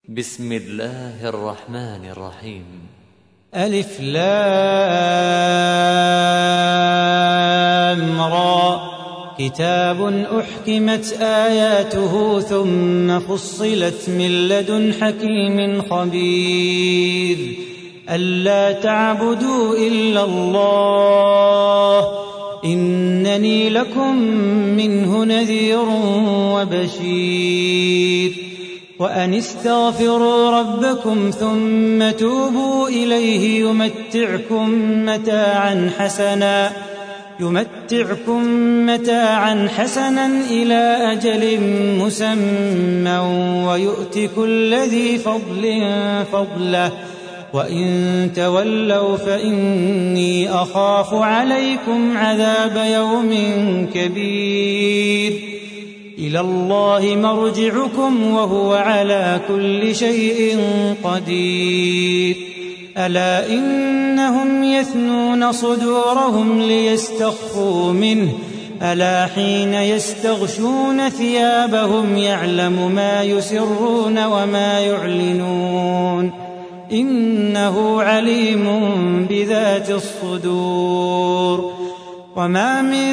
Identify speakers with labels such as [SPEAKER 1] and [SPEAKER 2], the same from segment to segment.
[SPEAKER 1] بسم الله الرحمن الرحيم.
[SPEAKER 2] ألف لام را كتاب أحكمت آياته ثم فصلت من لدن حكيم خبير ألا تعبدوا إلا الله إنني لكم منه نذير وبشير وأن استغفروا ربكم ثم توبوا إليه يمتعكم متاعا حسنا إلى أجل مسمى ويؤت كل ذي فضل فضله وإن تولوا فإني أخاف عليكم عذاب يوم كبير إلى الله مرجعكم وهو على كل شيء قدير ألا إنهم يثنون صدورهم ليستخفوا منه ألا حين يستغشون ثيابهم يعلم ما يسرون وما يعلنون إنه عليم بذات الصدور وما من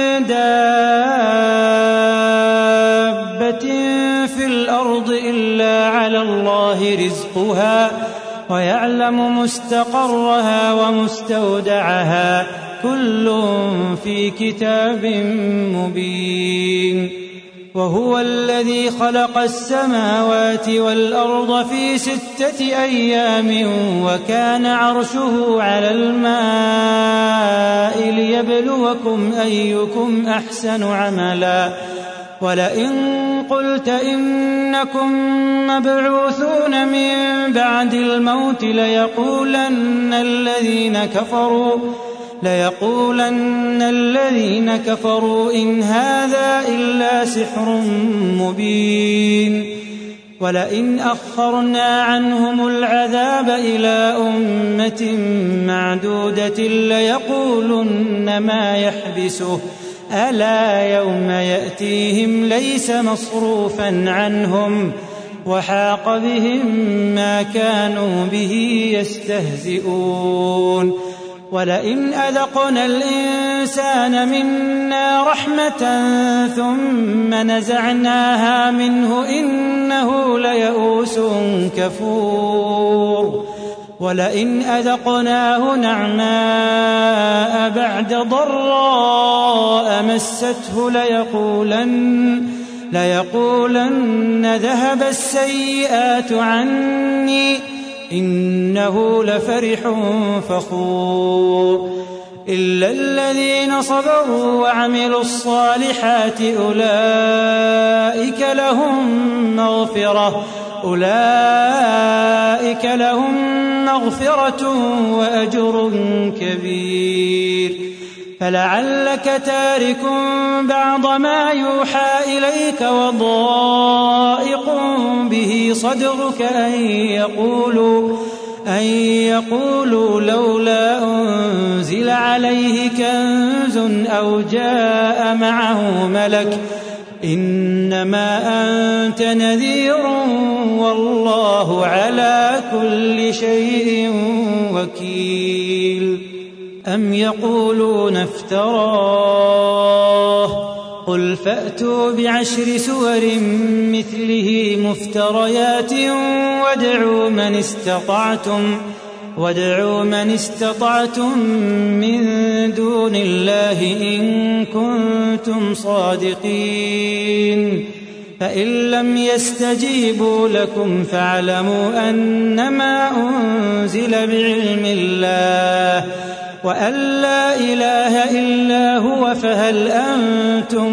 [SPEAKER 2] دابة في الأرض إلا على الله رزقها ويعلم مستقرها ومستودعها كل في كتاب مبين وهو الذي خلق السماوات والأرض في 6 أيام وكان عرشه على الماء ليبلوكم أيكم أحسن عملا ولئن قلت إنكم مبعوثون من بعد الموت ليقولن الذين كفروا إن هذا إلا سحر مبين ولئن أخرنا عنهم العذاب إلى أمة معدودة ليقولن ما يحبسه ألا يوم يأتيهم ليس مصروفا عنهم وحاق بهم ما كانوا به يستهزئون ولئن أذقنا الإنسان منا رحمة ثم نزعناها منه إنه ليئوس كفور ولئن أذقناه نعماء بعد ضراء مسته ليقولن ذهب السيئات عني إنه لفرح فخور إلا الذين صبروا وعملوا الصالحات أولئك لهم مغفرة وأجر كبير فلعلك تارك بعض ما يوحى إليك وضائق به صدرك أن يقولوا لولا أنزل عليه كنز أو جاء معه ملك إنما أنت نذير والله على كل شيء وكيل أم يقولون افتراه قل فأتوا ب10 سور مثله مفتريات وادعوا من استطعتم من دون الله إن كنتم صادقين فإن لم يستجيبوا لكم فاعلموا أنما أنزل بعلم الله وأن لا إله إلا هو فهل أنتم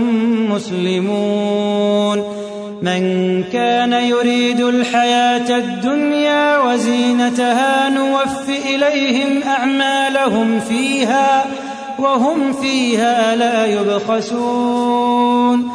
[SPEAKER 2] مسلمون من كان يريد الحياة الدنيا وزينتها نوف إليهم أعمالهم فيها وهم فيها لا يبخسون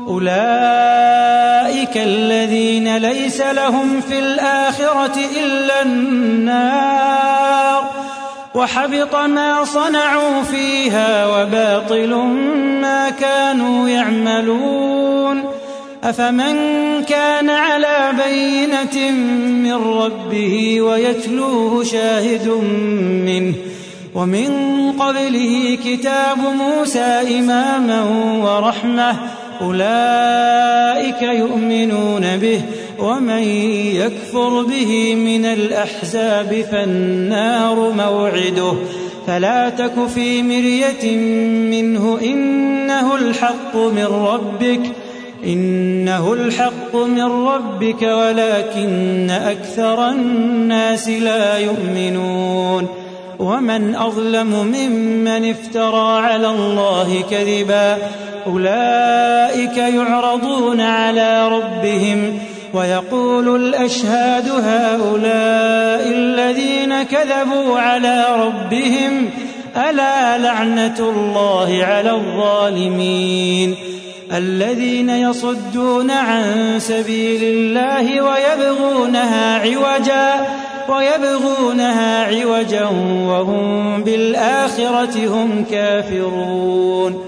[SPEAKER 2] أولئك الذين ليس لهم في الآخرة إلا النار وحبط ما صنعوا فيها وباطل ما كانوا يعملون أفمن كان على بينة من ربه ويتلوه شاهد منه ومن قبله كتاب موسى إماما ورحمة أولئك يؤمنون به ومن يكفر به من الأحزاب فالنار موعده فلا تك في مرية منه إنه الحق من ربك ولكن أكثر الناس لا يؤمنون ومن أظلم ممن افترى على الله كذبا أولئك يعرضون على ربهم ويقول الأشهاد هؤلاء الذين كذبوا على ربهم ألا لعنة الله على الظالمين الذين يصدون عن سبيل الله ويبغونها عوجا وهم بالآخرة هم كافرون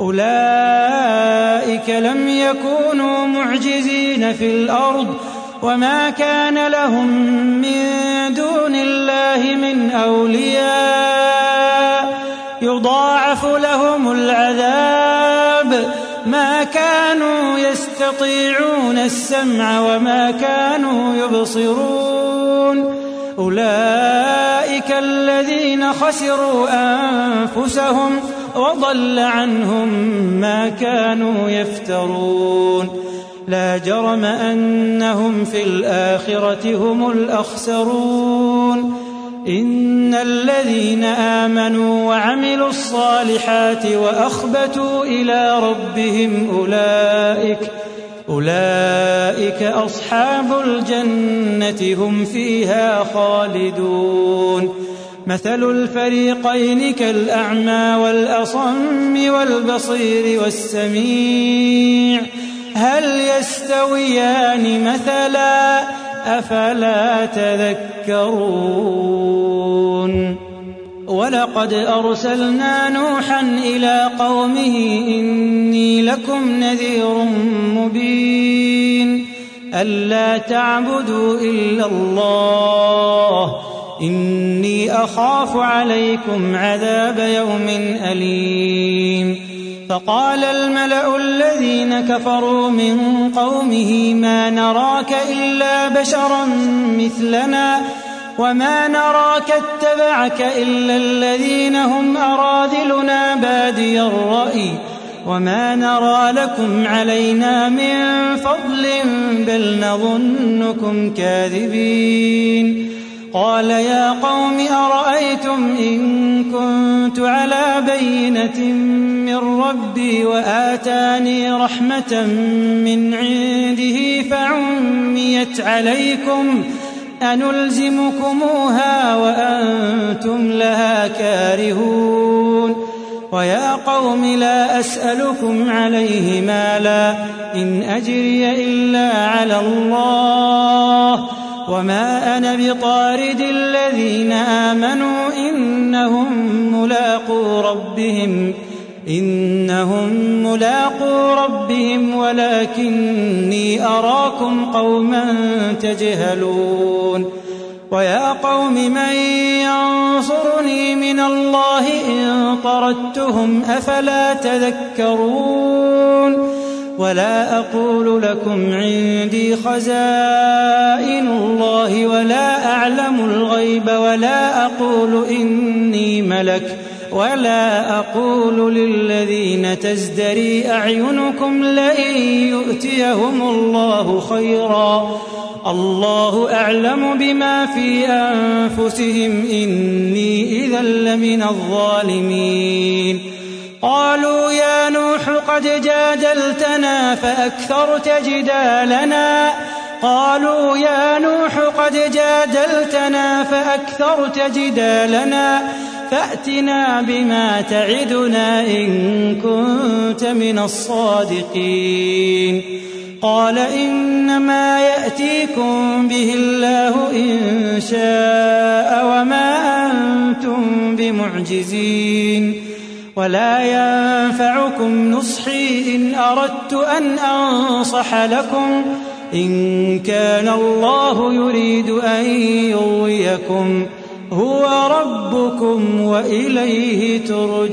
[SPEAKER 2] أولئك لم يكونوا معجزين في الأرض وما كان لهم من دون الله من أولياء يضاعف لهم العذاب ما كانوا يستطيعون السمع وما كانوا يبصرون أولئك الذين خسروا أنفسهم وضل عنهم ما كانوا يفترون لا جرم أنهم في الآخرة هم الأخسرون إن الذين آمنوا وعملوا الصالحات وأخبتوا إلى ربهم أولئك أصحاب الجنة هم فيها خالدون مثل الفريقين كالأعمى والأصم والبصير والسميع هل يستويان مثلا أفلا تذكرون ولقد أرسلنا نوحا إلى قومه إني لكم نذير مبين ألا تعبدوا إلا الله إني أخاف عليكم عذاب يوم أليم فقال الملأ الذين كفروا من قومه ما نراك إلا بشرا مثلنا وما نراك اتبعك إلا الذين هم أراذلنا بادي الرأي وما نرى لكم علينا من فضل بل نظنكم كاذبين قال يا قوم أرأيتم إن كنت على بينة من ربي وآتاني رحمة من عنده فعميت عليكم أنلزمكموها وأنتم لها كارهون ويا قوم لا أسألكم عليه مالا إن أجري إلا على الله وما أنا بطارد الذين آمنوا إنهم ملاقو ربهم ولكني أراكم قوما تجهلون ويا قوم من ينصرني من الله إن طردتهم أفلا تذكرون ولا أقول لكم عندي خزائن الله ولا أعلم الغيب ولا أقول إني ملك ولا أقول للذين تزدري أعينكم لئن يؤتيهم الله خيرا الله أعلم بما في أنفسهم إني إذا لمن الظالمين قالوا يا نوح قد جادلتنا فأكثرت جدالنا فأتنا بما تعدنا إن كنت من الصادقين قال إنما يأتيكم به الله إن شاء وما أنتم بمعجزين ولا ينفعكم نصحي إن أردت أن أنصح لكم إن كان الله يريد أن يغويكم هو ربكم وإليه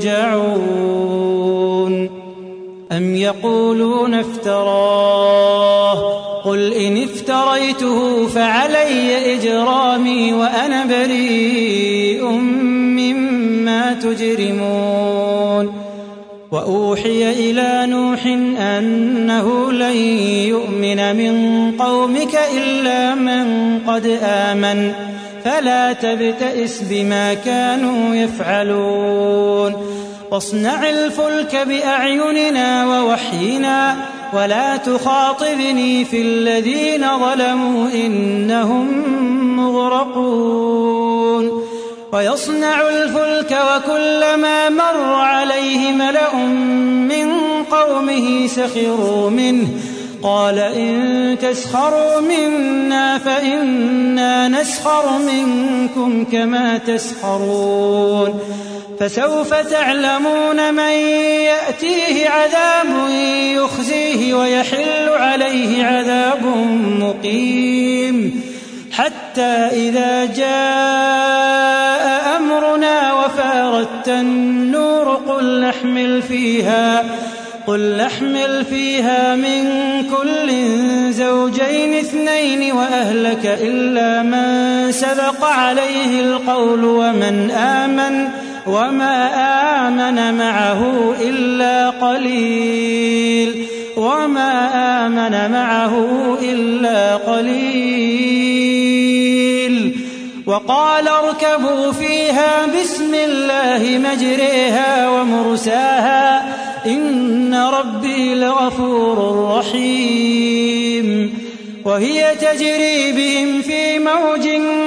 [SPEAKER 2] ترجعون. أم يقولون افتراه قل إن افتريته فعلي إجرامي وأنا بريء مما تجرمون. وأوحي إلى نوح أنه لن يؤمن من قومك إلا من قد آمن فلا تبتئس بما كانوا يفعلون. واصنع الفلك بأعيننا ووحينا ولا تخاطبني في الذين ظلموا إنهم مغرقون. ويصنع الفلك وكلما مر عليه ملأ من قومه سخروا منه قال إن تسخروا منا فإنا نسخر منكم كما تسخرون. فسوف تعلمون من يأتيه عذاب يخزيه ويحل عليه عذاب مقيم. حتى إذا جاء أمرنا وفارت النور قل نحمل فيها من كل زوجين اثنين وأهلك إلا من سبق عليه القول وما آمن معه إلا قليل. وقال اركبوا فيها بسم الله مجريها ومرساها إن ربي لغفور رحيم. وهي تجري بهم في موج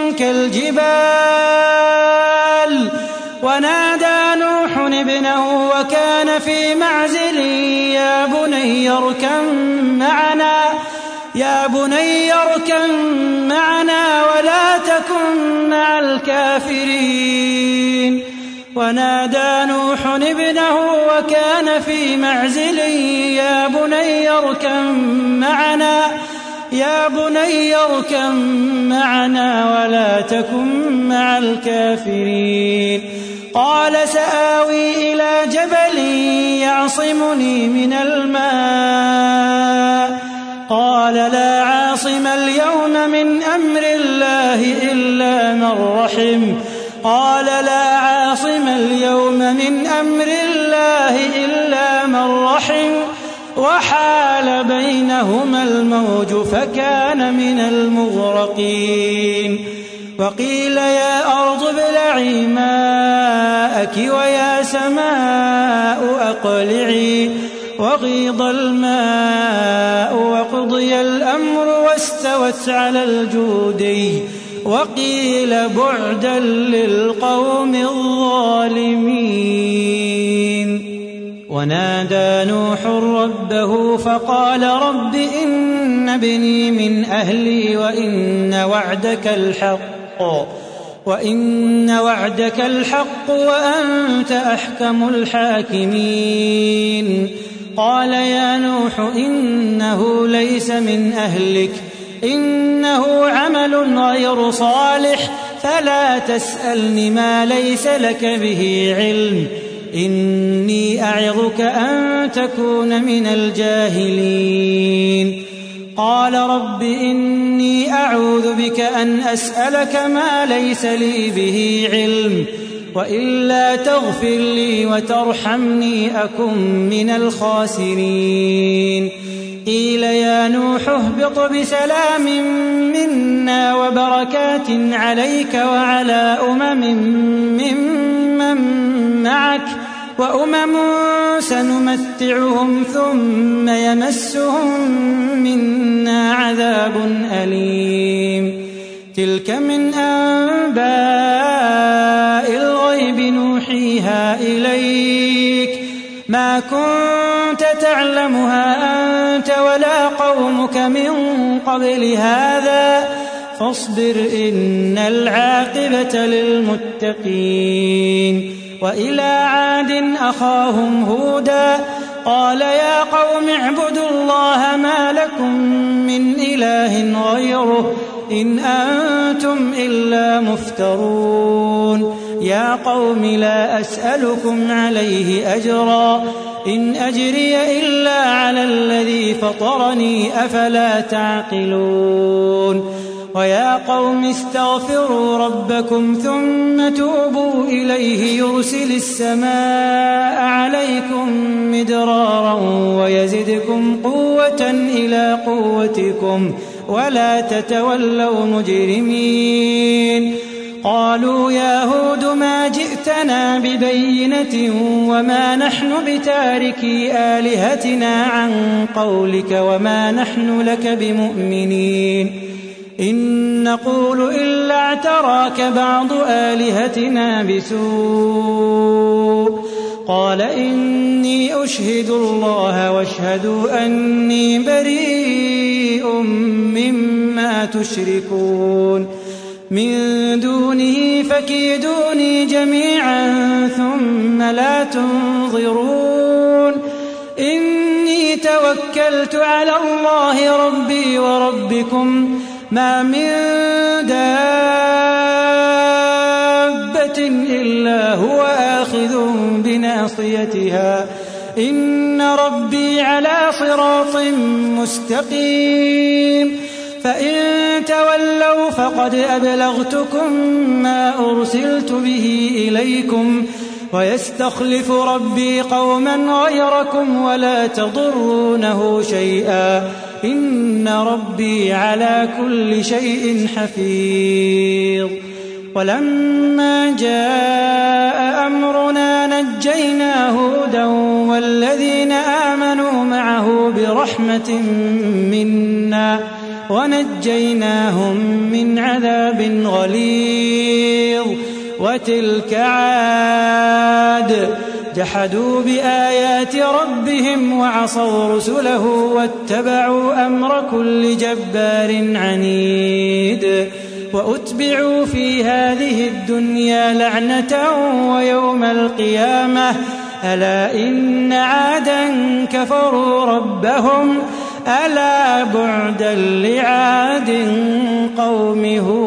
[SPEAKER 2] كالجبال ونادى نوح ابنه وكان في معزل يا بني اركب معنا ولا تكن مع الكافرين. ونادى نوح ابنه وكان في معزل يا بني اركب معنا ولا تكن مع الكافرين. قال سآوي إلى جبل يعصمني من الماء قال لا عاصم اليوم من أمر الله إلا من رحم وحال بينهما الموج فكان من المغرقين. وقيل يا أرض ابلعي ماءك ويا سماء أقلعي وغيض الماء وقضي الأمر واستوت على الجودي وقيل بعدا للقوم الظالمين. ونادى نوح ربه فقال رب إن ابني من أهلي وإن وعدك الحق وأنت أحكم الحاكمين. قال يا نوح إنه ليس من أهلك إنه عمل غير صالح فلا تسألني ما ليس لك به علم إني أعظك أن تكون من الجاهلين. قال رب إني أعوذ بك أن أسألك ما ليس لي به علم وإلا تغفر لي وترحمني أكن من الخاسرين. قيل يا نوح اهبط بسلام منا وبركات عليك وعلى ممن معك وأمم سنمتعهم ثم يمسهم منا عذاب أليم. تلك من أنباء الغيب نوحيها إليك ما كنت تعلمها أنت ولا قومك من قبل هذا فاصبر إن العاقبة للمتقين. وإلى عاد أخاهم هودا قال يا قوم اعبدوا الله ما لكم من إله غيره إن أنتم إلا مفترون. يا قوم لا أسألكم عليه أجرا إن أجري إلا على الذي فطرني أفلا تعقلون. ويا قوم استغفروا ربكم ثم توبوا إليه يرسل السماء عليكم مدرارا ويزدكم قوة إلى قوتكم ولا تتولوا مجرمين. قالوا يا هود ما جئتنا ببينة وما نحن بتاركي آلهتنا عن قولك وما نحن لك بمؤمنين إن نقول إلا اعتراك بعض آلهتنا بسوء. قال إني أشهد الله واشهدوا أني بريء مما تشركون من دونه فكيدوني جميعا ثم لا تنظرون. إني توكلت على الله ربي وربكم ما من دابة إلا هو آخذ بناصيتها إن ربي على صراط مستقيم. فإن تولوا فقد أبلغتكم ما أرسلت به إليكم ويستخلف ربي قوما غيركم ولا تضرونه شيئا إن ربي على كل شيء حفيظ. ولما جاء أمرنا نجينا هودا والذين آمنوا معه برحمة منا ونجيناهم من عذاب غليظ. وتلك عاد جحدوا بآيات ربهم وعصوا رسله واتبعوا أمر كل جبار عنيد. وأتبعوا في هذه الدنيا لعنة ويوم القيامة ألا إن عادا كفروا ربهم ألا بعدا لعاد قوم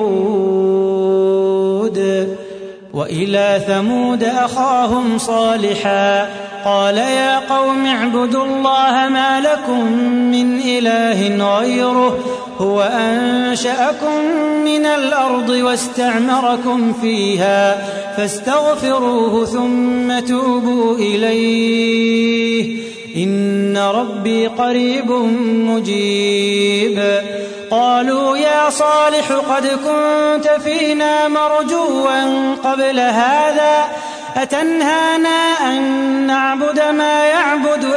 [SPEAKER 2] هود. وإلى ثمود أخاهم صالحا قال يا قوم اعبدوا الله ما لكم من إله غيره هو أنشأكم من الأرض واستعمركم فيها فاستغفروه ثم توبوا إليه إن ربي قريب مجيب. قالوا يا صالح قد كنت فينا مرجوا قبل هذا أتنهانا أن نعبد ما يعبد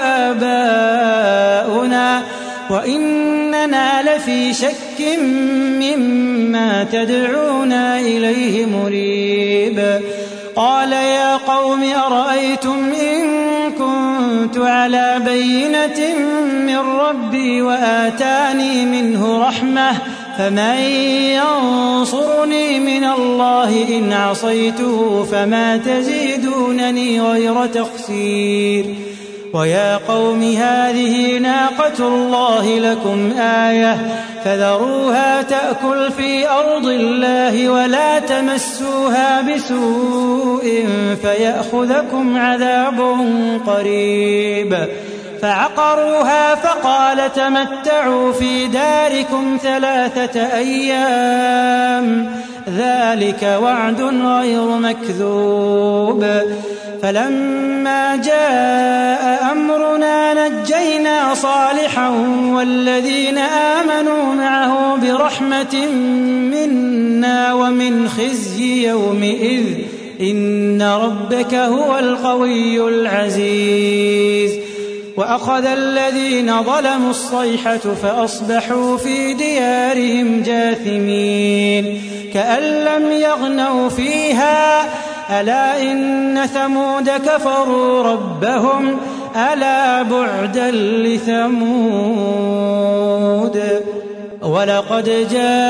[SPEAKER 2] آباؤنا وإننا لفي شك مما تدعونا إليه مريب. قال يا قوم أرأيتم إن كنت على بينة من ربي وآتاني منه رحمة فمن ينصرني من الله إن عصيته فما تزيدونني غير تخسير. ويا قوم هذه ناقة الله لكم آية فذروها تأكل في أرض الله ولا تمسوها بسوء فيأخذكم عذاب قريب. فعقروها فقال تمتعوا في داركم 3 أيام ذلك وعد غير مكذوب. فلما جاء أمرنا نجينا صالحا والذين آمنوا معه برحمة منا ومن خزي يومئذ إن ربك هو القوي العزيز. وأخذ الذين ظلموا الصيحة فأصبحوا في ديارهم جاثمين كأن لم يغنوا فيها ألا إن ثمود كفروا ربهم ألا بعدا لثمود. ولقد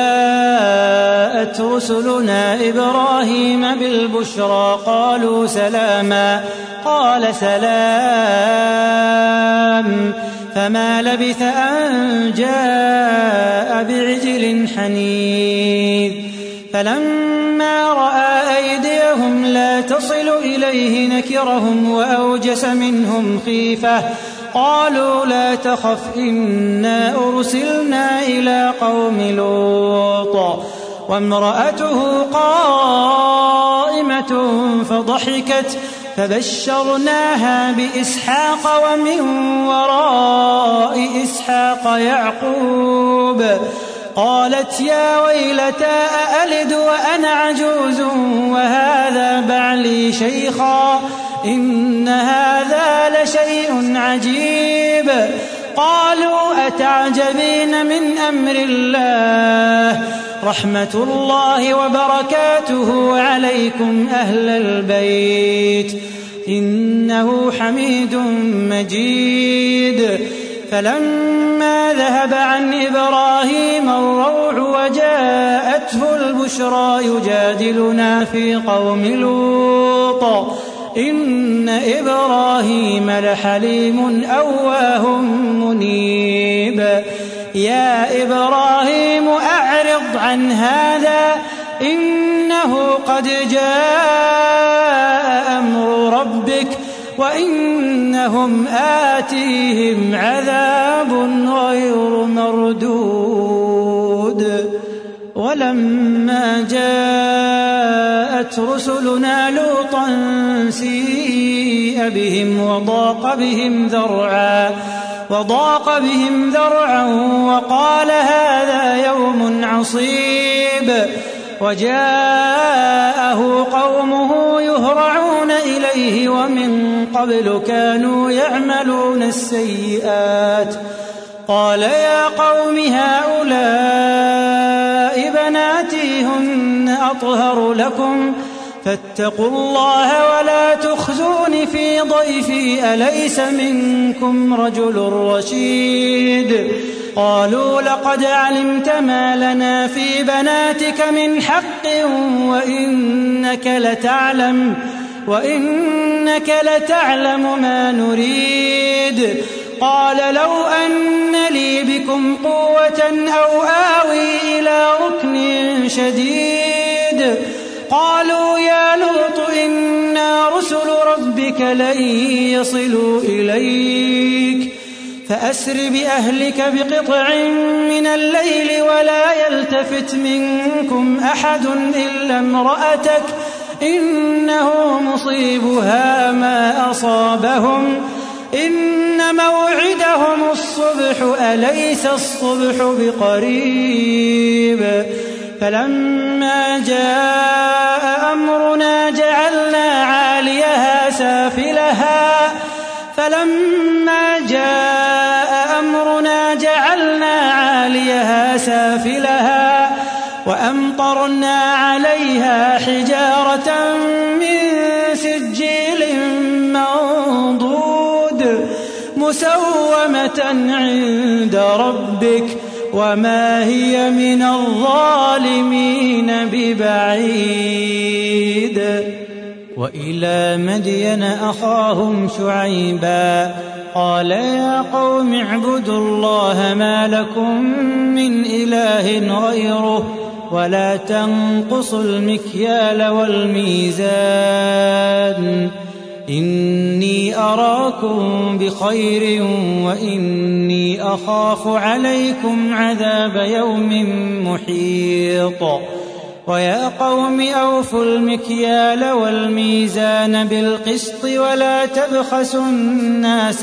[SPEAKER 2] جاءت رسلنا إبراهيم بالبشرى قالوا سلاما قال سلام فما لبث أن جاء بعجل حنيذ فلما رأى أيديهم لا تصل إليه نكرهم وأوجس منهم خيفة قالوا لا تخف إنا أرسلنا إلى قوم لوط وامرأته قائمة فضحكت فبشرناها بإسحاق ومن وراء إسحاق يعقوب قالت يا ويلتى أألد وأنا عجوز وهذا بعلي شيخا إن هذا لشيء عجيب قالوا أتعجبين من أمر الله رحمة الله وبركاته عليكم أهل البيت إنه حميد مجيد فلما ذهب عن إبراهيم الروع وجاءته البشرى يجادلنا في قوم لوط إن إبراهيم لحليم أواه منيب يا إبراهيم أعرض عن هذا إنه قد جاء أمر ربك وإنهم آتيهم عذاب غير مردود ولما جاءت رسلنا لوطا سيء بهم وضاق بهم ذرعا وقال هذا يوم عصيب وجاءه قومه يهرعون إليه ومن قبل كانوا يعملون السيئات قال يا قوم هؤلاء بناتي هن أطهر لكم فاتقوا الله ولا تخزون في ضيفي أليس منكم رجل رشيد قالوا لقد علمت ما لنا في بناتك من حق وإنك لتعلم ما نريد قال لو أن لي بكم قوة أو آوي إلى ركن شديد قالوا يا لوط إنا رسل ربك لن يصلوا إليك فأسر بأهلك بقطع من الليل ولا يلتفت منكم أحد إلا امرأتك إنه مصيبها ما أصابهم إن موعدهم الصبح أليس الصبح بقريب فلما جاء أمرنا جعلنا عاليها سافلها وأمطرنا عليها حجارة من سجيل منضود مسومة عند ربك وما هي من الظالمين ببعيد وإلى مدين أخاهم شعيبا قال يا قوم اعبدوا الله ما لكم من إله غيره ولا تنقصوا المكيال والميزان إني أراكم بخير وإني أخاف عليكم عذاب يوم محيط ويا قوم أوفوا المكيال والميزان بالقسط ولا تبخسوا الناس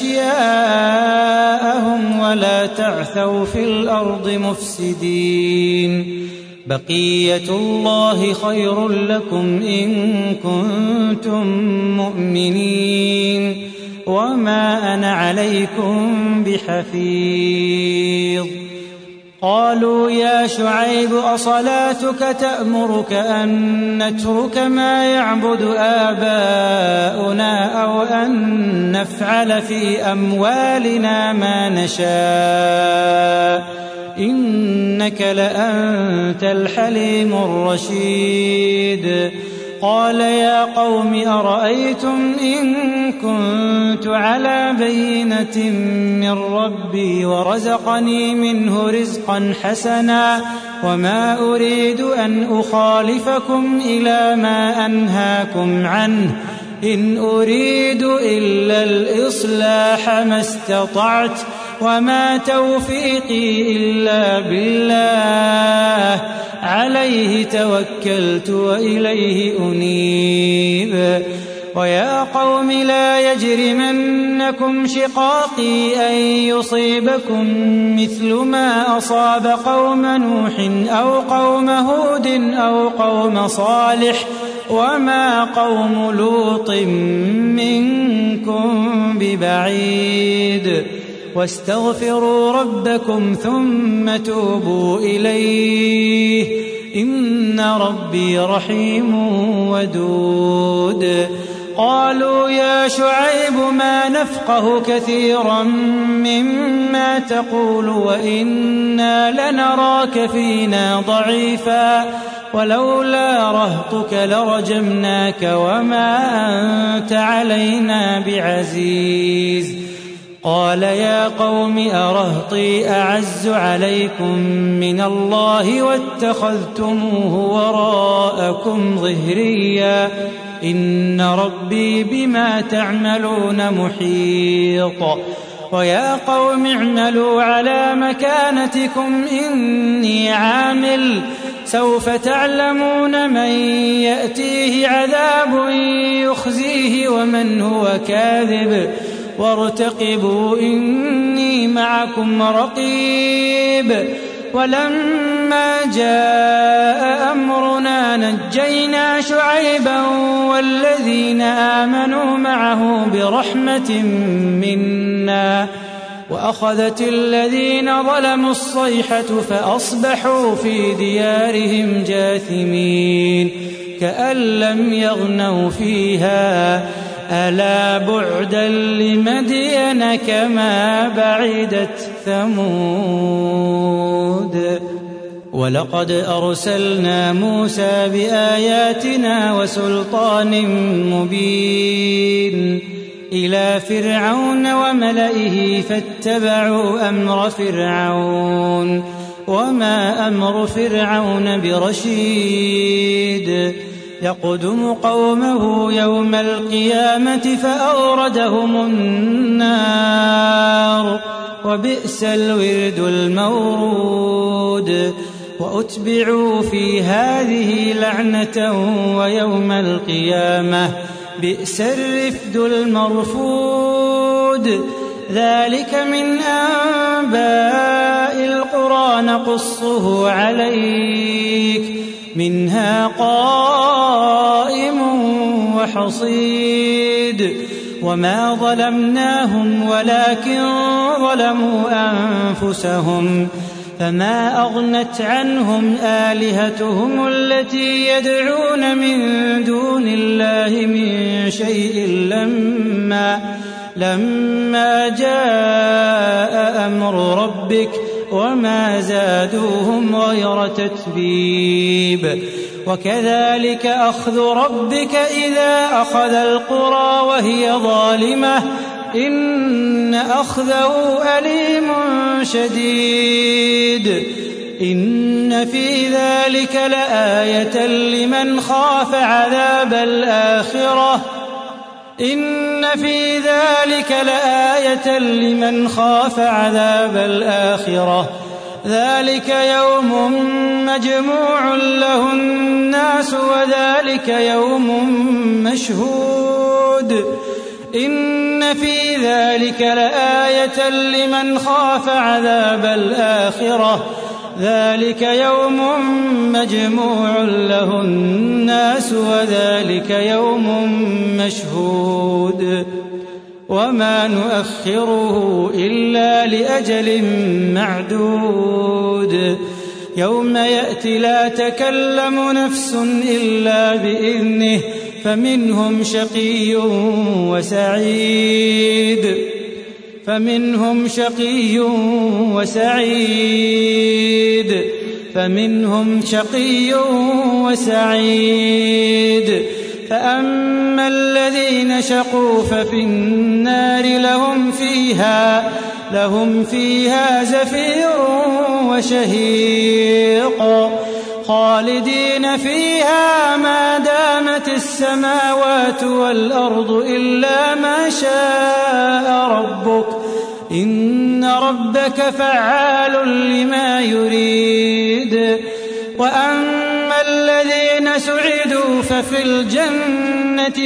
[SPEAKER 2] أشياءهم ولا تعثوا في الأرض مفسدين بقية الله خير لكم إن كنتم مؤمنين وما أنا عليكم بحفيظ قالوا يا شعيب أصلاتك تأمرك أن نترك ما يعبد آباؤنا أو أن نفعل في أموالنا ما نشاء إنك لأنت الحليم الرشيد قال يا قوم أرأيتم إن كنت على بينة من ربي ورزقني منه رزقا حسنا وما أريد أن أخالفكم إلى ما أنهاكم عنه إن أريد إلا الإصلاح ما استطعت وما توفيقي إلا بالله عليه توكلت وإليه أنيب ويا قوم لا يجرمنكم شقاقي أن يصيبكم مثل ما أصاب قوم نوح أو قوم هود أو قوم صالح وما قوم لوط منكم ببعيد واستغفروا ربكم ثم توبوا إليه إن ربي رحيم ودود قالوا يا شعيب ما نفقه كثيرا مما تقول وإنا لنراك فينا ضعيفا ولولا رهطك لرجمناك وما أنت علينا بعزيز قال يا قوم أرهطي أعز عليكم من الله واتخذتموه وراءكم ظهريا إن ربي بما تعملون محيط ويا قوم اعملوا على مكانتكم إني عامل سوف تعلمون من يأتيه عذاب يخزيه ومن هو كاذب وارتقبوا إني معكم رقيب ولما جاء أمرنا نجينا شعيبا والذين آمنوا معه برحمة منا وأخذت الذين ظلموا الصيحة فأصبحوا في ديارهم جاثمين كأن لم يغنوا فيها ألا بعدا لمدين كما بعدت ثمود ولقد أرسلنا موسى بآياتنا وسلطان مبين إلى فرعون وملئه فاتبعوا أمر فرعون وما أمر فرعون برشيد يقدم قومه يوم القيامة فأوردهم النار وبئس الورد المورود وأتبعوا في هذه لعنة ويوم القيامة بئس الرفد المرفود ذلك من أنباء القرى نقصه عليك منها قائم وحصيد وما ظلمناهم ولكن ظلموا أنفسهم فما أغنت عنهم آلهتهم التي يدعون من دون الله من شيء لما جاء أمر ربك وما زادوهم غير تتبيب وكذلك أخذ ربك إذا أخذ القرى وهي ظالمة إن أخذه أليم شديد إن في ذلك لآية لمن خاف عذاب الآخرة إن في ذلك لآية لمن خاف عذاب الآخرة ذلك يوم مجموع له الناس وذلك يوم مشهود إن في ذلك لآية لمن خاف عذاب الآخرة ذلك يوم مجموع له الناس وذلك يوم مشهود وما نؤخره إلا لأجل معدود يوم يأتي لا تكلم نفس إلا بإذنه فمنهم شقي وسعيد فمنهم شقي وسعيد فأما الذين شقوا ففي النار لهم فيها زفير وشهيق خالدين فيها ما دامت السماوات والأرض إلا ما شاء ربك إن ربك فعال لما يريد وأما الذين سعدوا ففي الجنة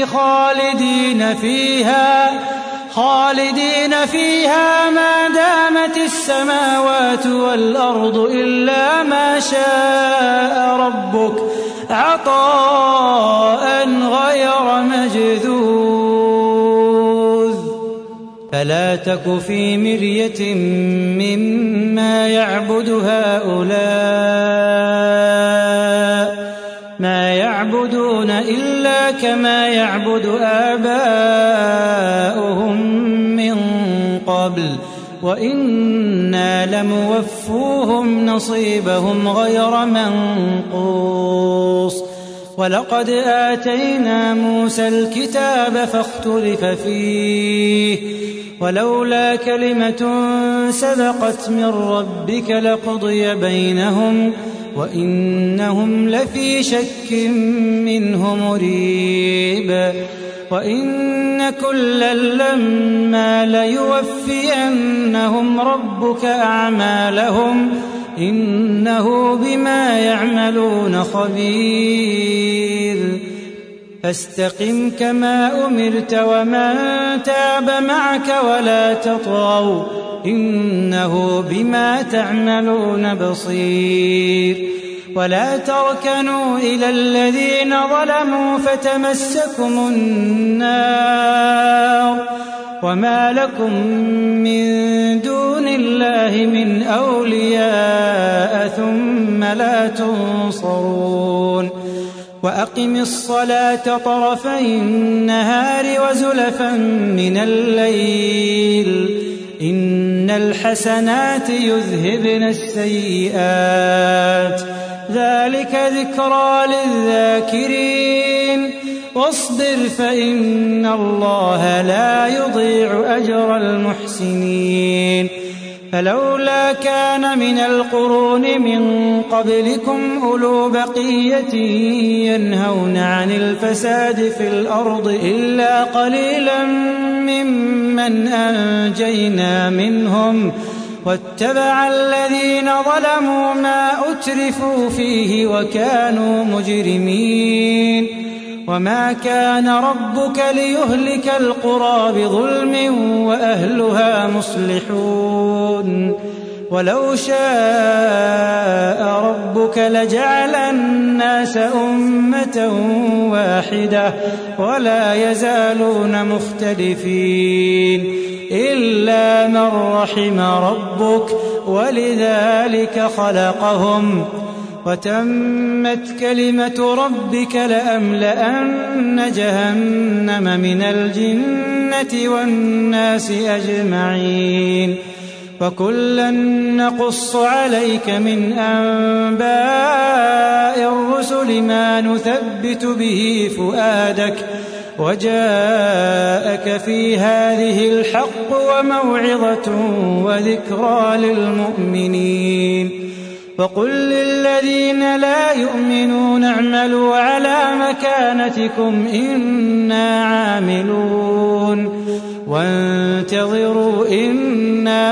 [SPEAKER 2] خالدين فيها ما دامت السماوات والأرض إلا ما شاء ربك عطاء غير مجذوذ فلا تك في مرية مما يعبد هؤلاء ما يعبدون إلا كما يعبد آباؤهم من قبل وإنا لموفوهم نصيبهم غير منقوص ولقد آتينا موسى الكتاب فاختلف فيه ولولا كلمة سبقت من ربك لقضي بينهم وإنهم لفي شك منه مريب وإن كلا لما ليوفينهم ربك أعمالهم إنه بما يعملون خبير فاستقم كما أمرت ومن تاب معك ولا تطغوا إنه بما تعملون بصير ولا تركنوا إلى الذين ظلموا فتمسكم النار وما لكم من دون الله من أولياء ثم لا تنصرون وأقم الصلاة طرفي النهار وزلفا من الليل إن الحسنات يذهبن السيئات ذلك ذكرى للذاكرين واصبر فإن الله لا يضيع أجر المحسنين فلولا كان من القرون من قبلكم أولو بقية ينهون عن الفساد في الأرض إلا قليلا ممن أنجينا منهم واتبع الذين ظلموا ما أترفوا فيه وكانوا مجرمين وما كان ربك ليهلك القرى بظلم وأهلها مصلحون ولو شاء ربك لجعل الناس أمة واحدة ولا يزالون مختلفين إلا من رحم ربك ولذلك خلقهم وتمت كلمة ربك لأملأن جهنم من الجنة والناس أجمعين وكلا نقص عليك من أنباء الرسل ما نثبت به فؤادك وجاءك في هذه الحق وموعظة وذكرى للمؤمنين وقل للذين لا يؤمنون اعملوا على مكانتكم إنا عاملون وانتظروا إنا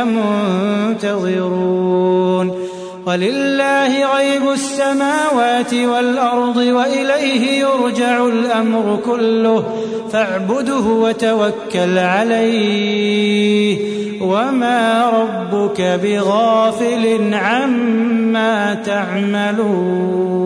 [SPEAKER 2] منتظرون ولله غيب السماوات والأرض وإليه يرجع الأمر كله فاعبده وتوكل عليه وما ربك بغافل عما تعملون